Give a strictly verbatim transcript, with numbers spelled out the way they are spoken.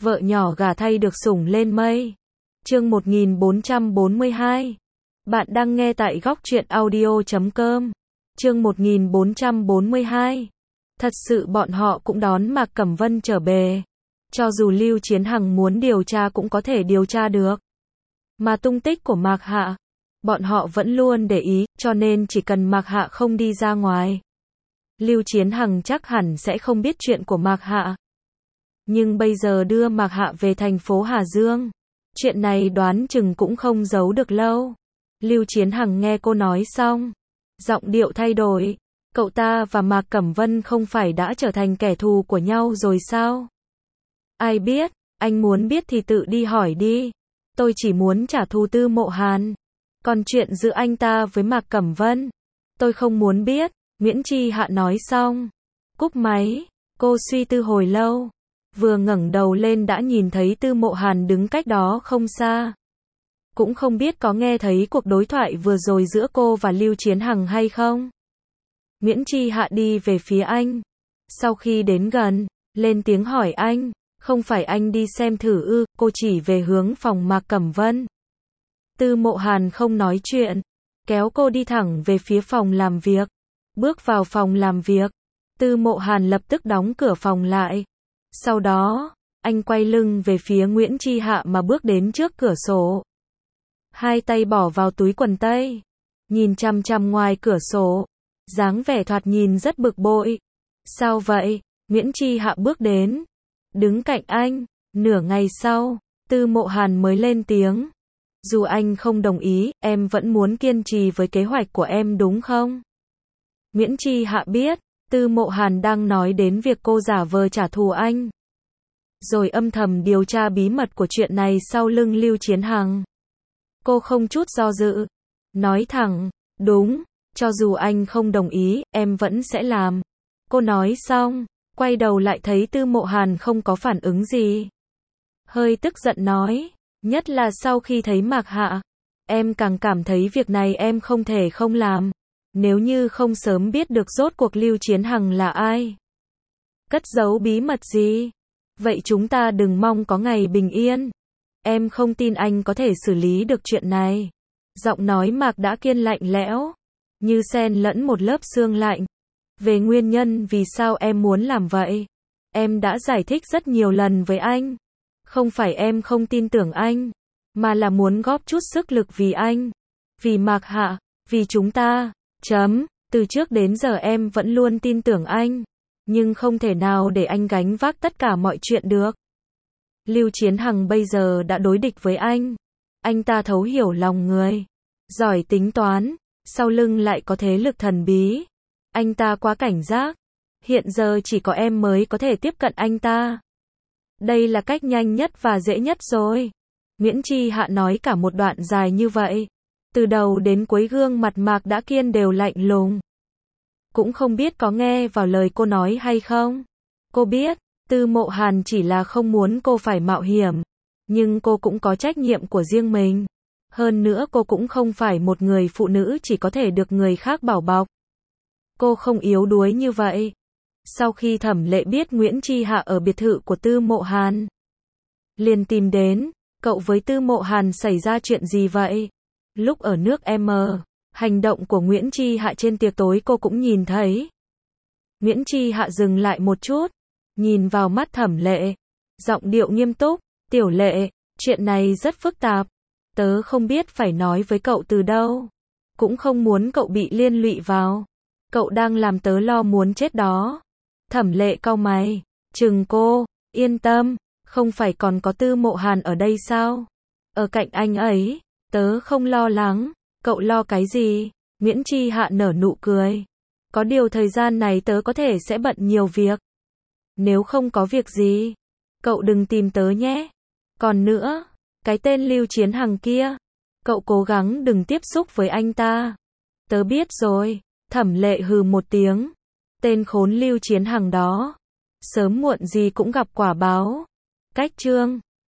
Vợ nhỏ gả thay được sủng lên mây. Chương một nghìn bốn trăm bốn mươi hai. Bạn đang nghe tại góc truyện audio chấm com. Chương một nghìn bốn trăm bốn mươi hai. Thật sự bọn họ cũng đón Mạc Cẩm Vân trở về. Cho dù Lưu Chiến Hằng muốn điều tra cũng có thể điều tra được. Mà tung tích của Mạc Hạ, bọn họ vẫn luôn để ý, cho nên chỉ cần Mạc Hạ không đi ra ngoài, Lưu Chiến Hằng chắc hẳn sẽ không biết chuyện của Mạc Hạ. Nhưng bây giờ đưa Mạc Hạ về thành phố Hà Dương, chuyện này đoán chừng cũng không giấu được lâu. Lưu Chiến Hằng nghe cô nói xong, giọng điệu thay đổi. Cậu ta và Mạc Cẩm Vân không phải đã trở thành kẻ thù của nhau rồi sao? Ai biết, anh muốn biết thì tự đi hỏi đi. Tôi chỉ muốn trả thù Tư Mộ Hàn. Còn chuyện giữa anh ta với Mạc Cẩm Vân, tôi không muốn biết. Nguyễn Chi Hạ nói xong, cúp máy, cô suy tư hồi lâu. Vừa ngẩng đầu lên đã nhìn thấy Tư Mộ Hàn đứng cách đó không xa. Cũng không biết có nghe thấy cuộc đối thoại vừa rồi giữa cô và Lưu Chiến Hằng hay không. Nguyễn Chi Hạ đi về phía anh. Sau khi đến gần, lên tiếng hỏi anh, không phải anh đi xem thử ư? Cô chỉ về hướng phòng Mạc Cẩm Vân. Tư Mộ Hàn không nói chuyện, kéo cô đi thẳng về phía phòng làm việc. Bước vào phòng làm việc, Tư Mộ Hàn lập tức đóng cửa phòng lại. Sau đó, anh quay lưng về phía Nguyễn Chi Hạ mà bước đến trước cửa sổ. Hai tay bỏ vào túi quần tây, nhìn chằm chằm ngoài cửa sổ, dáng vẻ thoạt nhìn rất bực bội. Sao vậy? Nguyễn Chi Hạ bước đến, đứng cạnh anh. Nửa ngày sau, Tư Mộ Hàn mới lên tiếng. Dù anh không đồng ý, em vẫn muốn kiên trì với kế hoạch của em đúng không? Nguyễn Chi Hạ biết, Tư Mộ Hàn đang nói đến việc cô giả vờ trả thù anh, rồi âm thầm điều tra bí mật của chuyện này sau lưng Lưu Chiến Hằng. Cô không chút do dự, nói thẳng, đúng, cho dù anh không đồng ý, em vẫn sẽ làm. Cô nói xong, quay đầu lại thấy Tư Mộ Hàn không có phản ứng gì. Hơi tức giận nói, nhất là sau khi thấy Mạc Hạ, em càng cảm thấy việc này em không thể không làm. Nếu như không sớm biết được rốt cuộc Lưu Chiến Hằng là ai, cất giấu bí mật gì, vậy chúng ta đừng mong có ngày bình yên. Em không tin anh có thể xử lý được chuyện này. Giọng nói Mạc đã kiên lạnh lẽo, như xen lẫn một lớp sương lạnh. Về nguyên nhân vì sao em muốn làm vậy, em đã giải thích rất nhiều lần với anh. Không phải em không tin tưởng anh, mà là muốn góp chút sức lực vì anh, vì Mạc Hạ, vì chúng ta. Chấm, từ trước đến giờ em vẫn luôn tin tưởng anh, nhưng không thể nào để anh gánh vác tất cả mọi chuyện được. Lưu Chiến Hằng bây giờ đã đối địch với anh. Anh ta thấu hiểu lòng người, giỏi tính toán, sau lưng lại có thế lực thần bí. Anh ta quá cảnh giác. Hiện giờ chỉ có em mới có thể tiếp cận anh ta. Đây là cách nhanh nhất và dễ nhất rồi. Nguyễn Chi Hạ nói cả một đoạn dài như vậy. Từ đầu đến cuối gương mặt Mạc đã kiên đều lạnh lùng. Cũng không biết có nghe vào lời cô nói hay không. Cô biết, Tư Mộ Hàn chỉ là không muốn cô phải mạo hiểm. Nhưng cô cũng có trách nhiệm của riêng mình. Hơn nữa cô cũng không phải một người phụ nữ chỉ có thể được người khác bảo bọc. Cô không yếu đuối như vậy. Sau khi Thẩm Lệ biết Nguyễn Chi Hạ ở biệt thự của Tư Mộ Hàn, liền tìm đến, cậu với Tư Mộ Hàn xảy ra chuyện gì vậy? Lúc ở nước M, hành động của Nguyễn Chi Hạ trên tiệc tối cô cũng nhìn thấy. Nguyễn Chi Hạ dừng lại một chút, nhìn vào mắt Thẩm Lệ, giọng điệu nghiêm túc, Tiểu Lệ, chuyện này rất phức tạp. Tớ không biết phải nói với cậu từ đâu. Cũng không muốn cậu bị liên lụy vào. Cậu đang làm tớ lo muốn chết đó. Thẩm Lệ cau mày, chừng cô, yên tâm, không phải còn có Tư Mộ Hàn ở đây sao? Ở cạnh anh ấy, tớ không lo lắng. Cậu lo cái gì? Nguyễn Chi Hạ nở nụ cười. Có điều thời gian này tớ có thể sẽ bận nhiều việc. Nếu không có việc gì, cậu đừng tìm tớ nhé. Còn nữa, cái tên Lưu Chiến Hằng kia, cậu cố gắng đừng tiếp xúc với anh ta. Tớ biết rồi. Thẩm Lệ hừ một tiếng. Tên khốn Lưu Chiến Hằng đó, sớm muộn gì cũng gặp quả báo. Cách chương